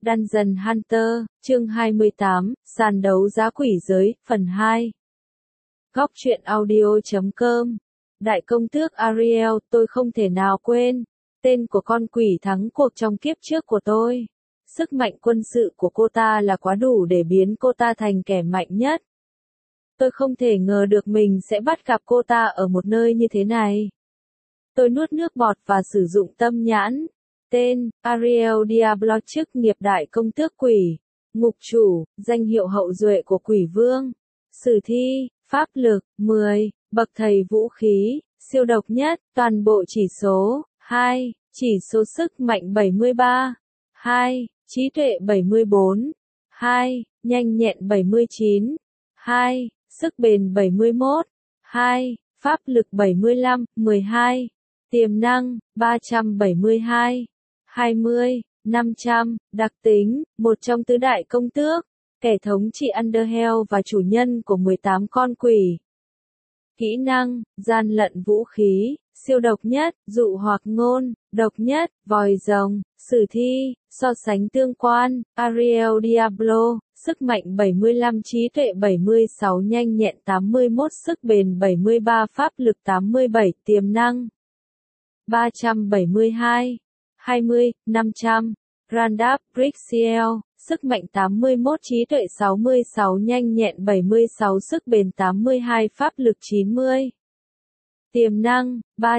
Dungeon Hunter, chương 28, sàn đấu giá quỷ giới, phần 2. Góc truyện audio.com. Đại công tước Ariel, tôi không thể nào quên tên của con quỷ thắng cuộc trong kiếp trước của tôi. Sức mạnh quân sự của cô ta là quá đủ để biến cô ta thành kẻ mạnh nhất. Tôi không thể ngờ được mình sẽ bắt gặp cô ta ở một nơi như thế này. Tôi nuốt nước bọt và sử dụng tâm nhãn. Tên, Ariel Diablo, chức nghiệp đại công tước quỷ, ngục chủ, danh hiệu hậu duệ của quỷ vương. Sử thi, pháp lực, 10, bậc thầy vũ khí, siêu độc nhất, toàn bộ chỉ số, 2, chỉ số sức mạnh 73, 2, trí tuệ 74, 2, nhanh nhẹn 79, 2, sức bền 71, 2, pháp lực 75, 12, tiềm năng, 372. 20, 500, đặc tính, một trong tứ đại công tước, kẻ thống trị Underhell và chủ nhân của 18 con quỷ. Kỹ năng, gian lận vũ khí, siêu độc nhất, dụ hoặc ngôn, độc nhất, vòi rồng, sử thi, so sánh tương quan, Ariel Diablo, sức mạnh 75, trí tuệ 76, nhanh nhẹn 81, sức bền 73, pháp lực 87, tiềm năng 372. 20, 500, Randap Brixiel, sức mạnh 81, trí tuệ 66, nhanh nhẹn 76, sức bền 82, pháp lực 90. Tiềm năng,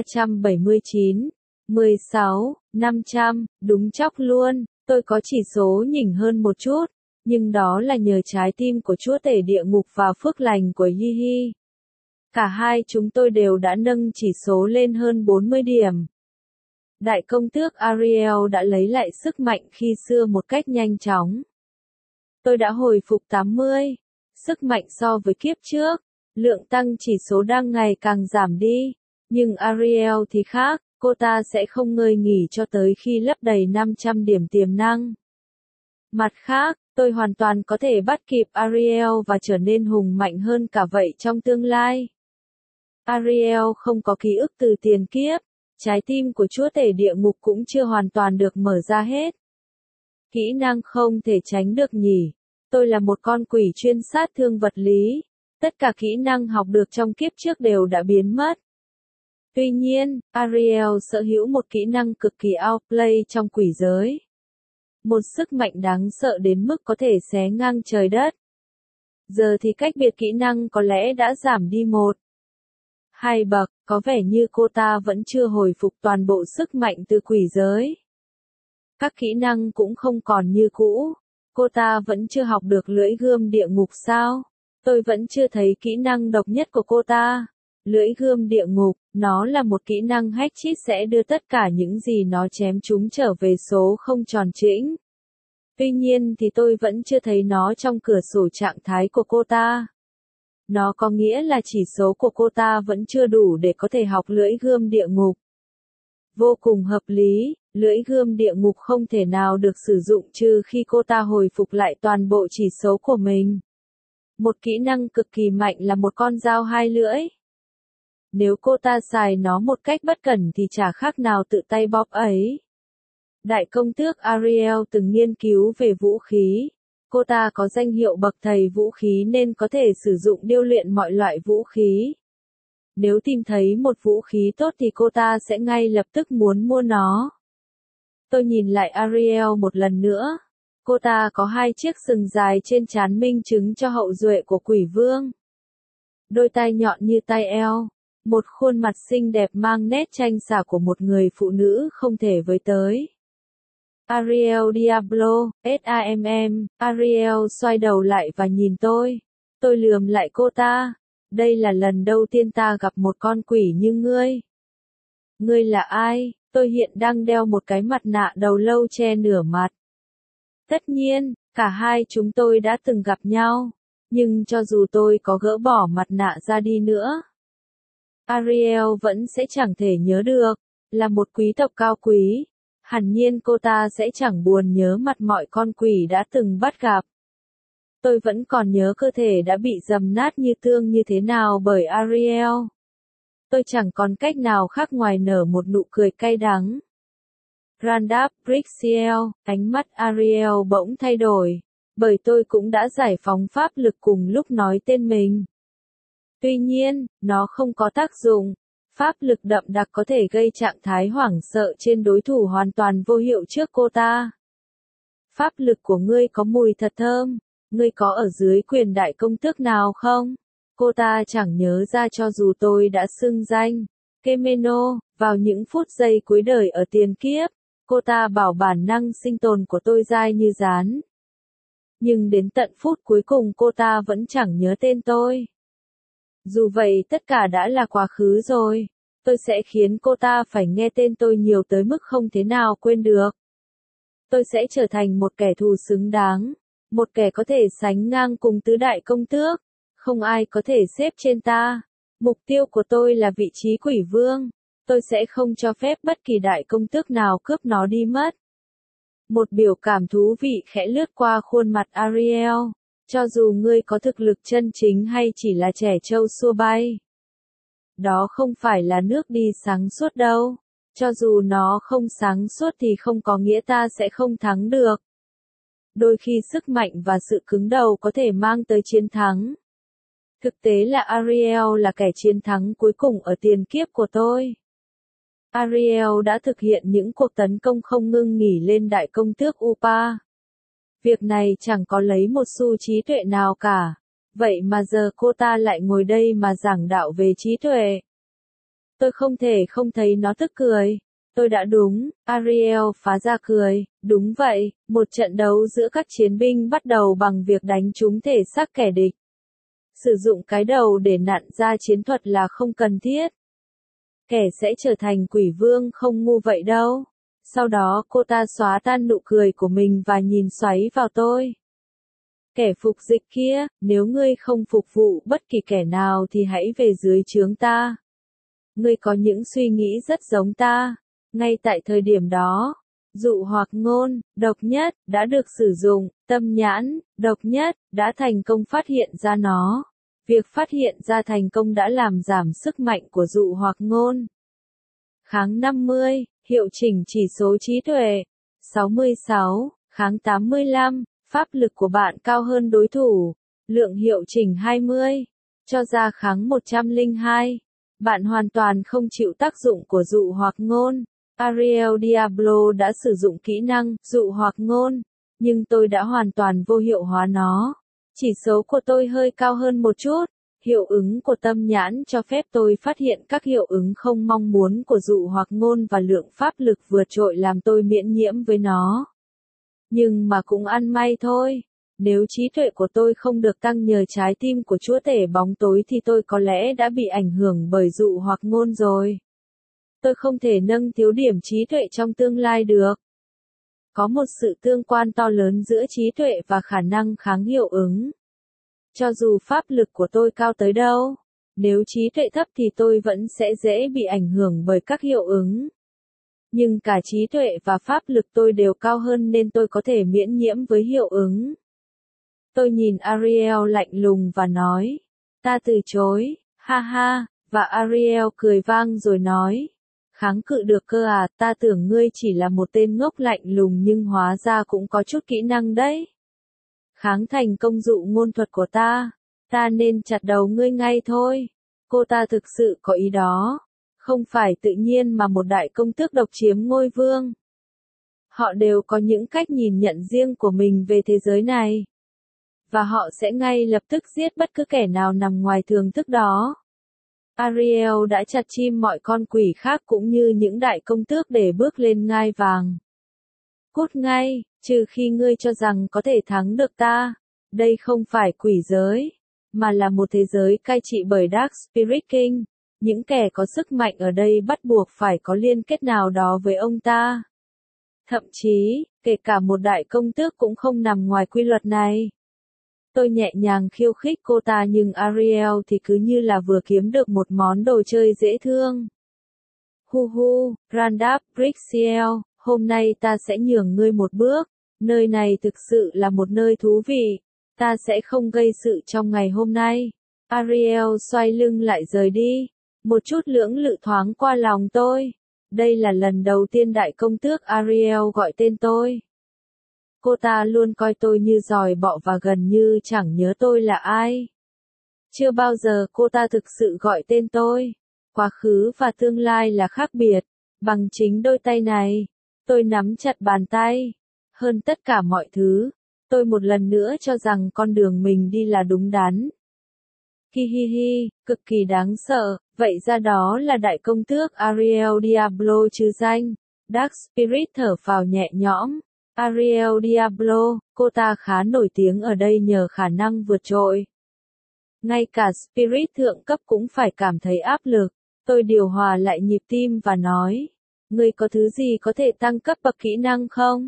379, 16, 500, đúng chóc luôn, tôi có chỉ số nhỉnh hơn một chút, nhưng đó là nhờ trái tim của chúa tể địa ngục và phước lành của Yi. Cả hai chúng tôi đều đã nâng chỉ số lên hơn 40 điểm. Đại công tước Ariel đã lấy lại sức mạnh khi xưa một cách nhanh chóng. Tôi đã hồi phục 80 sức mạnh so với kiếp trước. Lượng tăng chỉ số đang ngày càng giảm đi. Nhưng Ariel thì khác, cô ta sẽ không ngơi nghỉ cho tới khi lấp đầy 500 điểm tiềm năng. Mặt khác, tôi hoàn toàn có thể bắt kịp Ariel và trở nên hùng mạnh hơn cả vậy trong tương lai. Ariel không có ký ức từ tiền kiếp. Trái tim của chúa tể địa ngục cũng chưa hoàn toàn được mở ra hết. Kỹ năng không thể tránh được nhỉ. Tôi là một con quỷ chuyên sát thương vật lý. Tất cả kỹ năng học được trong kiếp trước đều đã biến mất. Tuy nhiên, Ariel sở hữu một kỹ năng cực kỳ outplay trong quỷ giới. Một sức mạnh đáng sợ đến mức có thể xé ngang trời đất. Giờ thì cách biệt kỹ năng có lẽ đã giảm đi 2 bậc, có vẻ như cô ta vẫn chưa hồi phục toàn bộ sức mạnh từ quỷ giới. Các kỹ năng cũng không còn như cũ. Cô ta vẫn chưa học được lưỡi gươm địa ngục sao? Tôi vẫn chưa thấy kỹ năng độc nhất của cô ta. Lưỡi gươm địa ngục, nó là một kỹ năng hack cheat sẽ đưa tất cả những gì nó chém chúng trở về số không tròn chỉnh. Tuy nhiên thì tôi vẫn chưa thấy nó trong cửa sổ trạng thái của cô ta. Nó có nghĩa là chỉ số của cô ta vẫn chưa đủ để có thể học lưỡi gươm địa ngục. Vô cùng hợp lý, lưỡi gươm địa ngục không thể nào được sử dụng trừ khi cô ta hồi phục lại toàn bộ chỉ số của mình. Một kỹ năng cực kỳ mạnh là một con dao hai lưỡi. Nếu cô ta xài nó một cách bất cẩn thì chả khác nào tự tay bóp ấy. Đại công tước Ariel từng nghiên cứu về vũ khí. Cô ta có danh hiệu bậc thầy vũ khí nên có thể sử dụng điêu luyện mọi loại vũ khí. Nếu tìm thấy một vũ khí tốt thì cô ta sẽ ngay lập tức muốn mua nó. Tôi nhìn lại Ariel một lần nữa. Cô ta có 2 chiếc sừng dài trên trán minh chứng cho hậu duệ của quỷ vương. Đôi tai nhọn như tai eo. Một khuôn mặt xinh đẹp mang nét tranh xả của một người phụ nữ không thể với tới. Ariel Diablo, SAMM, Ariel xoay đầu lại và nhìn tôi. Tôi lườm lại cô ta. Đây là lần đầu tiên ta gặp một con quỷ như ngươi. Ngươi là ai? Tôi hiện đang đeo một cái mặt nạ đầu lâu che nửa mặt. Tất nhiên, cả hai chúng tôi đã từng gặp nhau. Nhưng cho dù tôi có gỡ bỏ mặt nạ ra đi nữa, Ariel vẫn sẽ chẳng thể nhớ được. Là một quý tộc cao quý. Hẳn nhiên cô ta sẽ chẳng buồn nhớ mặt mọi con quỷ đã từng bắt gặp. Tôi vẫn còn nhớ cơ thể đã bị dầm nát như tương như thế nào bởi Ariel. Tôi chẳng còn cách nào khác ngoài nở một nụ cười cay đắng. Randall Brixiel, ánh mắt Ariel bỗng thay đổi, bởi tôi cũng đã giải phóng pháp lực cùng lúc nói tên mình. Tuy nhiên, nó không có tác dụng. Pháp lực đậm đặc có thể gây trạng thái hoảng sợ trên đối thủ hoàn toàn vô hiệu trước cô ta. Pháp lực của ngươi có mùi thật thơm, ngươi có ở dưới quyền đại công tước nào không? Cô ta chẳng nhớ ra cho dù tôi đã xưng danh. Kemeno, vào những phút giây cuối đời ở tiền kiếp, cô ta bảo bản năng sinh tồn của tôi dai như rán. Nhưng đến tận phút cuối cùng cô ta vẫn chẳng nhớ tên tôi. Dù vậy tất cả đã là quá khứ rồi, tôi sẽ khiến cô ta phải nghe tên tôi nhiều tới mức không thể nào quên được. Tôi sẽ trở thành một kẻ thù xứng đáng, một kẻ có thể sánh ngang cùng tứ đại công tước, không ai có thể xếp trên ta. Mục tiêu của tôi là vị trí quỷ vương, tôi sẽ không cho phép bất kỳ đại công tước nào cướp nó đi mất. Một biểu cảm thú vị khẽ lướt qua khuôn mặt Ariel. Cho dù ngươi có thực lực chân chính hay chỉ là trẻ trâu xua bay. Đó không phải là nước đi sáng suốt đâu. Cho dù nó không sáng suốt thì không có nghĩa ta sẽ không thắng được. Đôi khi sức mạnh và sự cứng đầu có thể mang tới chiến thắng. Thực tế là Ariel là kẻ chiến thắng cuối cùng ở tiền kiếp của tôi. Ariel đã thực hiện những cuộc tấn công không ngưng nghỉ lên đại công tước Upa. Việc này chẳng có lấy một xu trí tuệ nào cả. Vậy mà giờ cô ta lại ngồi đây mà giảng đạo về trí tuệ. Tôi không thể không thấy nó tức cười. Tôi đã đúng, Ariel phá ra cười. Đúng vậy, một trận đấu giữa các chiến binh bắt đầu bằng việc đánh trúng thể xác kẻ địch. Sử dụng cái đầu để nặn ra chiến thuật là không cần thiết. Kẻ sẽ trở thành quỷ vương không ngu vậy đâu. Sau đó cô ta xóa tan nụ cười của mình và nhìn xoáy vào tôi. Kẻ phục dịch kia, nếu ngươi không phục vụ bất kỳ kẻ nào thì hãy về dưới trướng ta. Ngươi có những suy nghĩ rất giống ta. Ngay tại thời điểm đó, dụ hoặc ngôn, độc nhất, đã được sử dụng, tâm nhãn, độc nhất, đã thành công phát hiện ra nó. Việc phát hiện ra thành công đã làm giảm sức mạnh của dụ hoặc ngôn. Kháng 50, hiệu chỉnh chỉ số trí tuệ. 66, kháng 85, pháp lực của bạn cao hơn đối thủ. Lượng hiệu chỉnh 20, cho ra kháng 102. Bạn hoàn toàn không chịu tác dụng của dụ hoặc ngôn. Ariel Diablo đã sử dụng kỹ năng dụ hoặc ngôn, nhưng tôi đã hoàn toàn vô hiệu hóa nó. Chỉ số của tôi hơi cao hơn một chút. Hiệu ứng của tâm nhãn cho phép tôi phát hiện các hiệu ứng không mong muốn của dụ hoặc ngôn và lượng pháp lực vượt trội làm tôi miễn nhiễm với nó. Nhưng mà cũng ăn may thôi. Nếu trí tuệ của tôi không được tăng nhờ trái tim của chúa tể bóng tối thì tôi có lẽ đã bị ảnh hưởng bởi dụ hoặc ngôn rồi. Tôi không thể nâng thiếu điểm trí tuệ trong tương lai được. Có một sự tương quan to lớn giữa trí tuệ và khả năng kháng hiệu ứng. Cho dù pháp lực của tôi cao tới đâu, nếu trí tuệ thấp thì tôi vẫn sẽ dễ bị ảnh hưởng bởi các hiệu ứng. Nhưng cả trí tuệ và pháp lực tôi đều cao hơn nên tôi có thể miễn nhiễm với hiệu ứng. Tôi nhìn Ariel lạnh lùng và nói, ta từ chối, ha ha, và Ariel cười vang rồi nói, kháng cự được cơ à, ta tưởng ngươi chỉ là một tên ngốc lạnh lùng nhưng hóa ra cũng có chút kỹ năng đấy. Kháng thành công dụ ngôn thuật của ta nên chặt đầu ngươi ngay thôi. Cô ta thực sự có ý đó. Không phải tự nhiên mà một đại công tước độc chiếm ngôi vương. Họ đều có những cách nhìn nhận riêng của mình về thế giới này. Và họ sẽ ngay lập tức giết bất cứ kẻ nào nằm ngoài thường thức đó. Ariel đã chặt chim mọi con quỷ khác cũng như những đại công tước để bước lên ngai vàng. Cút ngay, trừ khi ngươi cho rằng có thể thắng được ta. Đây không phải quỷ giới, mà là một thế giới cai trị bởi Dark Spirit King. Những kẻ có sức mạnh ở đây bắt buộc phải có liên kết nào đó với ông ta. Thậm chí, kể cả một đại công tước cũng không nằm ngoài quy luật này. Tôi nhẹ nhàng khiêu khích cô ta nhưng Ariel thì cứ như là vừa kiếm được một món đồ chơi dễ thương. Hu hu, Randall Brixiel, hôm nay ta sẽ nhường ngươi một bước. Nơi này thực sự là một nơi thú vị. Ta sẽ không gây sự trong ngày hôm nay. Ariel xoay lưng lại rời đi. Một chút lưỡng lự thoáng qua lòng tôi. Đây là lần đầu tiên đại công tước Ariel gọi tên tôi. Cô ta luôn coi tôi như giòi bọ và gần như chẳng nhớ tôi là ai. Chưa bao giờ cô ta thực sự gọi tên tôi. Quá khứ và tương lai là khác biệt. Bằng chính đôi tay này, tôi nắm chặt bàn tay. Hơn tất cả mọi thứ, tôi một lần nữa cho rằng con đường mình đi là đúng đắn. Hihihi, cực kỳ đáng sợ, vậy ra đó là đại công tước Ariel Diablo chứ danh. Dark Spirit thở phào nhẹ nhõm. Ariel Diablo, cô ta khá nổi tiếng ở đây nhờ khả năng vượt trội. Ngay cả Spirit thượng cấp cũng phải cảm thấy áp lực. Tôi điều hòa lại nhịp tim và nói, ngươi có thứ gì có thể tăng cấp bậc kỹ năng không?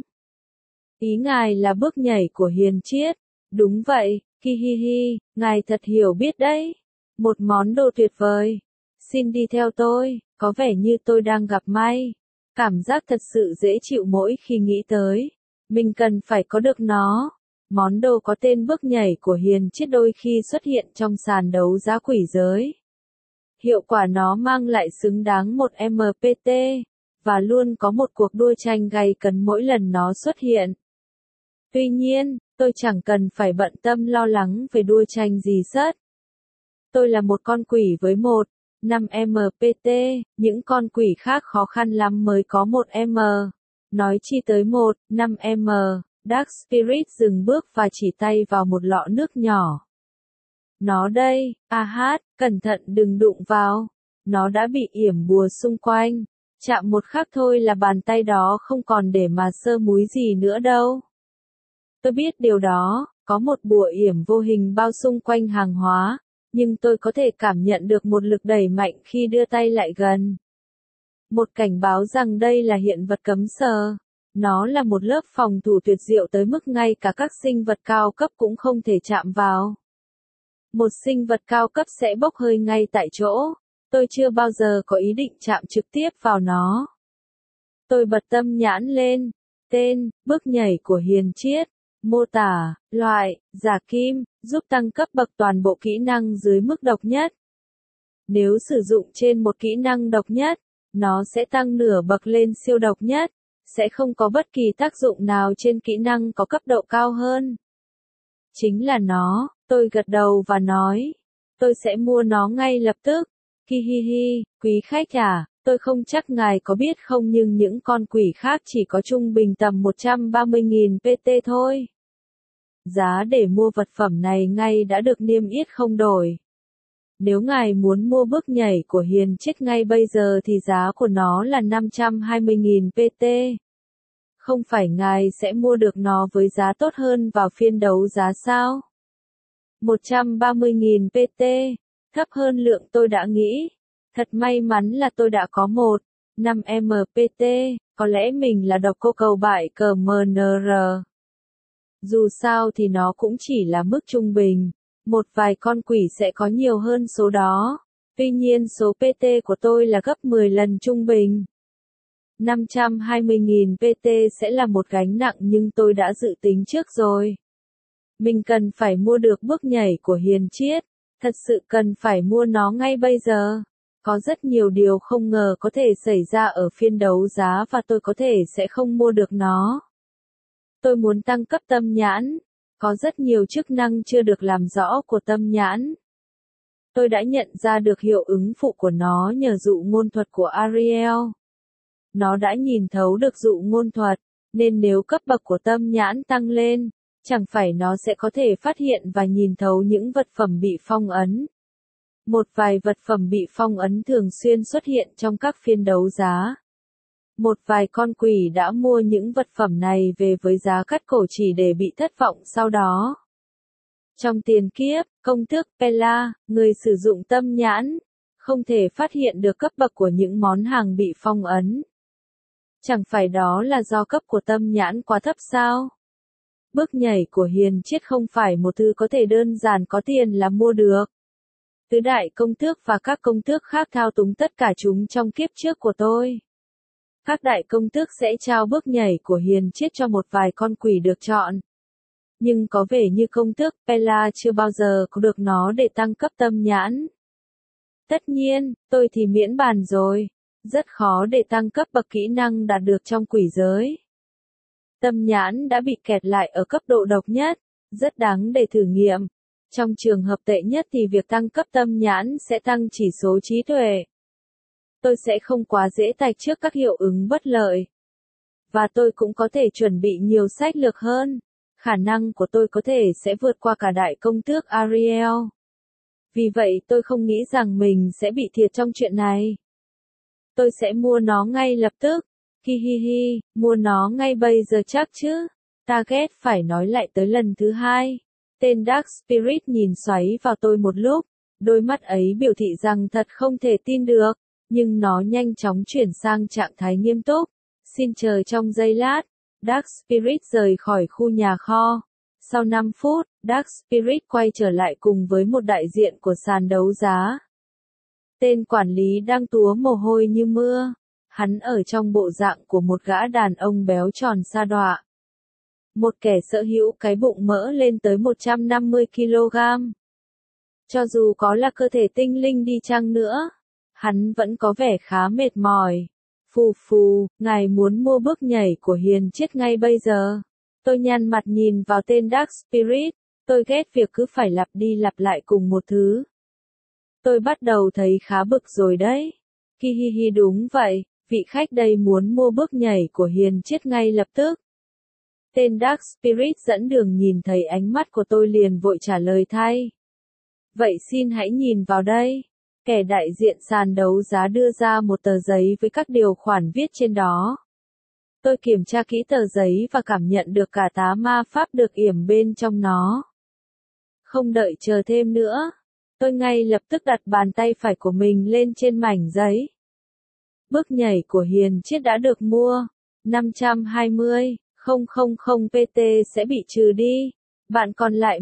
Ý ngài là bước nhảy của hiền triết. Đúng vậy, hihihi, ngài thật hiểu biết đấy. Một món đồ tuyệt vời. Xin đi theo tôi, có vẻ như tôi đang gặp may. Cảm giác thật sự dễ chịu mỗi khi nghĩ tới. Mình cần phải có được nó. Món đồ có tên bước nhảy của hiền triết đôi khi xuất hiện trong sàn đấu giá quỷ giới. Hiệu quả nó mang lại xứng đáng một MPT, và luôn có một cuộc đua tranh gay cấn mỗi lần nó xuất hiện. Tuy nhiên, tôi chẳng cần phải bận tâm lo lắng về đua tranh gì sất. Tôi là một con quỷ với 5 MPT, những con quỷ khác khó khăn lắm mới có 1M. Nói chi tới 5M, Dark Spirit dừng bước và chỉ tay vào một lọ nước nhỏ. Nó đây, cẩn thận đừng đụng vào. Nó đã bị yểm bùa xung quanh. Chạm một khắc thôi là bàn tay đó không còn để mà sơ múi gì nữa đâu. Tôi biết điều đó, có một bùa yểm vô hình bao xung quanh hàng hóa, nhưng tôi có thể cảm nhận được một lực đẩy mạnh khi đưa tay lại gần. Một cảnh báo rằng đây là hiện vật cấm sờ. Nó là một lớp phòng thủ tuyệt diệu tới mức ngay cả các sinh vật cao cấp cũng không thể chạm vào. Một sinh vật cao cấp sẽ bốc hơi ngay tại chỗ. Tôi chưa bao giờ có ý định chạm trực tiếp vào nó. Tôi bật tâm nhãn lên. Tên, bước nhảy của hiền triết. Mô tả, loại, giả kim, giúp tăng cấp bậc toàn bộ kỹ năng dưới mức độc nhất. Nếu sử dụng trên một kỹ năng độc nhất, nó sẽ tăng nửa bậc lên siêu độc nhất, sẽ không có bất kỳ tác dụng nào trên kỹ năng có cấp độ cao hơn. Chính là nó, tôi gật đầu và nói, tôi sẽ mua nó ngay lập tức. Hihihi, quý khách à, tôi không chắc ngài có biết không nhưng những con quỷ khác chỉ có trung bình tầm 130.000 PT thôi. Giá để mua vật phẩm này ngay đã được niêm yết không đổi. Nếu ngài muốn mua bước nhảy của hiền triết ngay bây giờ thì giá của nó là 520.000 PT. Không phải ngài sẽ mua được nó với giá tốt hơn vào phiên đấu giá sao? 130.000 PT, thấp hơn lượng tôi đã nghĩ. Thật may mắn là tôi đã có 5 MPT, có lẽ mình là độc cô cầu bại cờ MNR. Dù sao thì nó cũng chỉ là mức trung bình, một vài con quỷ sẽ có nhiều hơn số đó. Tuy nhiên số PT của tôi là gấp 10 lần trung bình. 520.000 PT sẽ là một gánh nặng nhưng tôi đã dự tính trước rồi. Mình cần phải mua được bước nhảy của hiền triết, thật sự cần phải mua nó ngay bây giờ. Có rất nhiều điều không ngờ có thể xảy ra ở phiên đấu giá và tôi có thể sẽ không mua được nó. Tôi muốn tăng cấp tâm nhãn. Có rất nhiều chức năng chưa được làm rõ của tâm nhãn. Tôi đã nhận ra được hiệu ứng phụ của nó nhờ dụ ngôn thuật của Ariel. Nó đã nhìn thấu được dụ ngôn thuật, nên nếu cấp bậc của tâm nhãn tăng lên, chẳng phải nó sẽ có thể phát hiện và nhìn thấu những vật phẩm bị phong ấn. Một vài vật phẩm bị phong ấn thường xuyên xuất hiện trong các phiên đấu giá. Một vài con quỷ đã mua những vật phẩm này về với giá cắt cổ chỉ để bị thất vọng sau đó. Trong tiền kiếp, công tước Pella, người sử dụng tâm nhãn, không thể phát hiện được cấp bậc của những món hàng bị phong ấn. Chẳng phải đó là do cấp của tâm nhãn quá thấp sao? Bước nhảy của hiền triết không phải một thứ có thể đơn giản có tiền là mua được. Tứ đại công tước và các công tước khác thao túng tất cả chúng trong kiếp trước của tôi. Các đại công tước sẽ trao bước nhảy của hiền triết cho một vài con quỷ được chọn. Nhưng có vẻ như công tước Pella chưa bao giờ có được nó để tăng cấp tâm nhãn. Tất nhiên, tôi thì miễn bàn rồi. Rất khó để tăng cấp bậc kỹ năng đạt được trong quỷ giới. Tâm nhãn đã bị kẹt lại ở cấp độ độc nhất, rất đáng để thử nghiệm. Trong trường hợp tệ nhất thì việc tăng cấp tâm nhãn sẽ tăng chỉ số trí tuệ. Tôi sẽ không quá dễ tạch trước các hiệu ứng bất lợi. Và tôi cũng có thể chuẩn bị nhiều sách lược hơn. Khả năng của tôi có thể sẽ vượt qua cả đại công tước Ariel. Vì vậy tôi không nghĩ rằng mình sẽ bị thiệt trong chuyện này. Tôi sẽ mua nó ngay lập tức. Hi hi hi, mua nó ngay bây giờ chắc chứ. Target phải nói lại tới lần thứ hai. Tên Dark Spirit nhìn xoáy vào tôi một lúc. Đôi mắt ấy biểu thị rằng thật không thể tin được. Nhưng nó nhanh chóng chuyển sang trạng thái nghiêm túc. Xin chờ trong giây lát. Dark Spirit rời khỏi khu nhà kho. Sau 5 phút, Dark Spirit quay trở lại cùng với một đại diện của sàn đấu giá. Tên quản lý đang túa mồ hôi như mưa. Hắn ở trong bộ dạng của một gã đàn ông béo tròn sa đọa. Một kẻ sở hữu cái bụng mỡ lên tới 150 kg. Cho dù có là cơ thể tinh linh đi chăng nữa, hắn vẫn có vẻ khá mệt mỏi. Phù phù, ngài muốn mua bước nhảy của hiền triết ngay bây giờ. Tôi nhăn mặt nhìn vào tên Dark Spirit, tôi ghét việc cứ phải lặp đi lặp lại cùng một thứ. Tôi bắt đầu thấy khá bực rồi đấy. Hi hi hi, đúng vậy, vị khách đây muốn mua bước nhảy của hiền triết ngay lập tức. Tên Dark Spirit dẫn đường nhìn thấy ánh mắt của tôi liền vội trả lời thay. Vậy xin hãy nhìn vào đây. Kẻ đại diện sàn đấu giá đưa ra một tờ giấy với các điều khoản viết trên đó. Tôi kiểm tra kỹ tờ giấy và cảm nhận được cả tá ma pháp được yểm bên trong nó. Không đợi chờ thêm nữa, tôi ngay lập tức đặt bàn tay phải của mình lên trên mảnh giấy. Bước nhảy của hiền triết đã được mua. 520,000 PT sẽ bị trừ đi. Bạn còn lại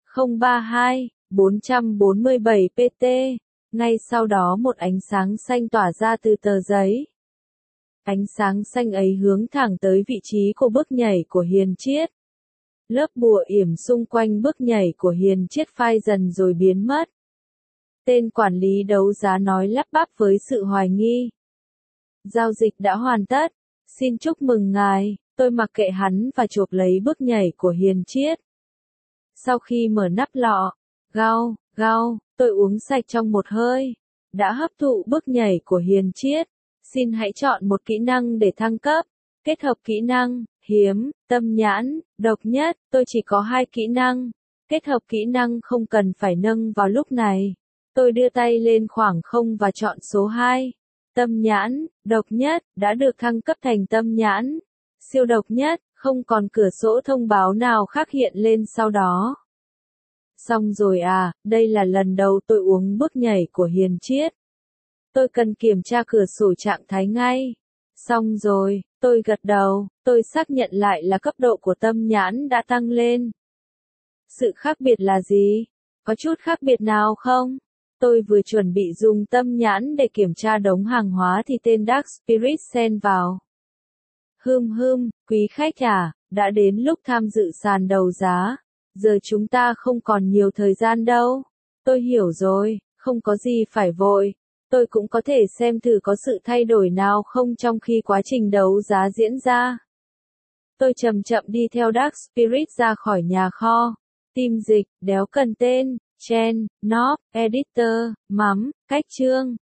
1,032,447 PT. Ngay sau đó một ánh sáng xanh tỏa ra từ tờ giấy. Ánh sáng xanh ấy hướng thẳng tới vị trí của bước nhảy của hiền triết. Lớp bùa yểm xung quanh bước nhảy của hiền triết phai dần rồi biến mất. Tên quản lý đấu giá nói lắp bắp với sự hoài nghi. Giao dịch đã hoàn tất. Xin chúc mừng ngài. Tôi mặc kệ hắn và chộp lấy bước nhảy của hiền triết. Sau khi mở nắp lọ, gao, tôi uống sạch trong một hơi. Đã hấp thụ bước nhảy của hiền triết. Xin hãy chọn một kỹ năng để thăng cấp. Kết hợp kỹ năng, hiếm, tâm nhãn, độc nhất. Tôi chỉ có 2 kỹ năng. Kết hợp kỹ năng không cần phải nâng vào lúc này. Tôi đưa tay lên khoảng không và chọn số 2. Tâm nhãn, độc nhất, đã được thăng cấp thành tâm nhãn. Siêu độc nhất, không còn cửa sổ thông báo nào khác hiện lên sau đó. Xong rồi à, đây là lần đầu tôi uống bước nhảy của hiền triết. Tôi cần kiểm tra cửa sổ trạng thái ngay. Xong rồi, tôi gật đầu, tôi xác nhận lại là cấp độ của tâm nhãn đã tăng lên. Sự khác biệt là gì? Có chút khác biệt nào không? Tôi vừa chuẩn bị dùng tâm nhãn để kiểm tra đống hàng hóa thì tên Dark Spirit xen vào. Quý khách à, đã đến lúc tham dự sàn đấu giá. Giờ chúng ta không còn nhiều thời gian đâu. Tôi hiểu rồi, không có gì phải vội. Tôi cũng có thể xem thử có sự thay đổi nào không trong khi quá trình đấu giá diễn ra. Tôi chậm chậm đi theo Dark Spirit ra khỏi nhà kho. Team dịch, đéo cần tên, Chen, Knob, Editor, Mắm, Cách chương.